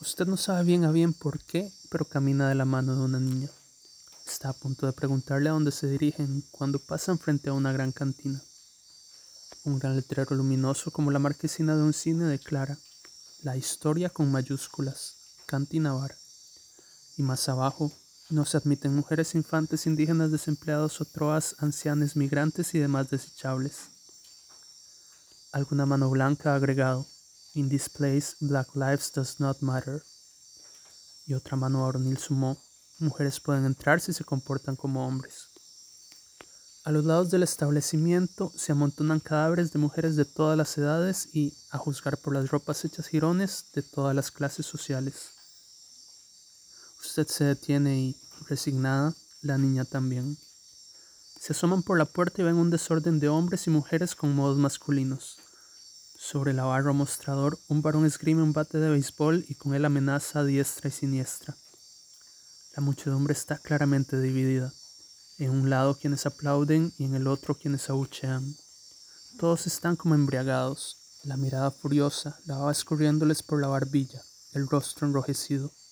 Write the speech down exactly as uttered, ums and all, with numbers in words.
Usted no sabe bien a bien por qué, pero camina de la mano de una niña. Está a punto de preguntarle a dónde se dirigen cuando pasan frente a una gran cantina. Un gran letrero luminoso como la marquesina de un cine declara la historia con mayúsculas, Cantina Bar. Y más abajo, no se admiten mujeres, infantes, indígenas, desempleados o troas, ancianes, migrantes y demás desechables. Alguna mano blanca ha agregado, In this place, black lives does not matter. Y otra mano varonil sumó, mujeres pueden entrar si se comportan como hombres. A los lados del establecimiento se amontonan cadáveres de mujeres de todas las edades y, a juzgar por las ropas hechas jirones, de todas las clases sociales. Usted se detiene y, resignada, la niña también. Se asoman por la puerta y ven un desorden de hombres y mujeres con modos masculinos. Sobre la barra o mostrador, un varón esgrime un bate de béisbol y con él amenaza a diestra y siniestra. La muchedumbre está claramente dividida. En un lado quienes aplauden y en el otro quienes abuchean. Todos están como embriagados, la mirada furiosa, la baba escurriéndoles por la barbilla, el rostro enrojecido.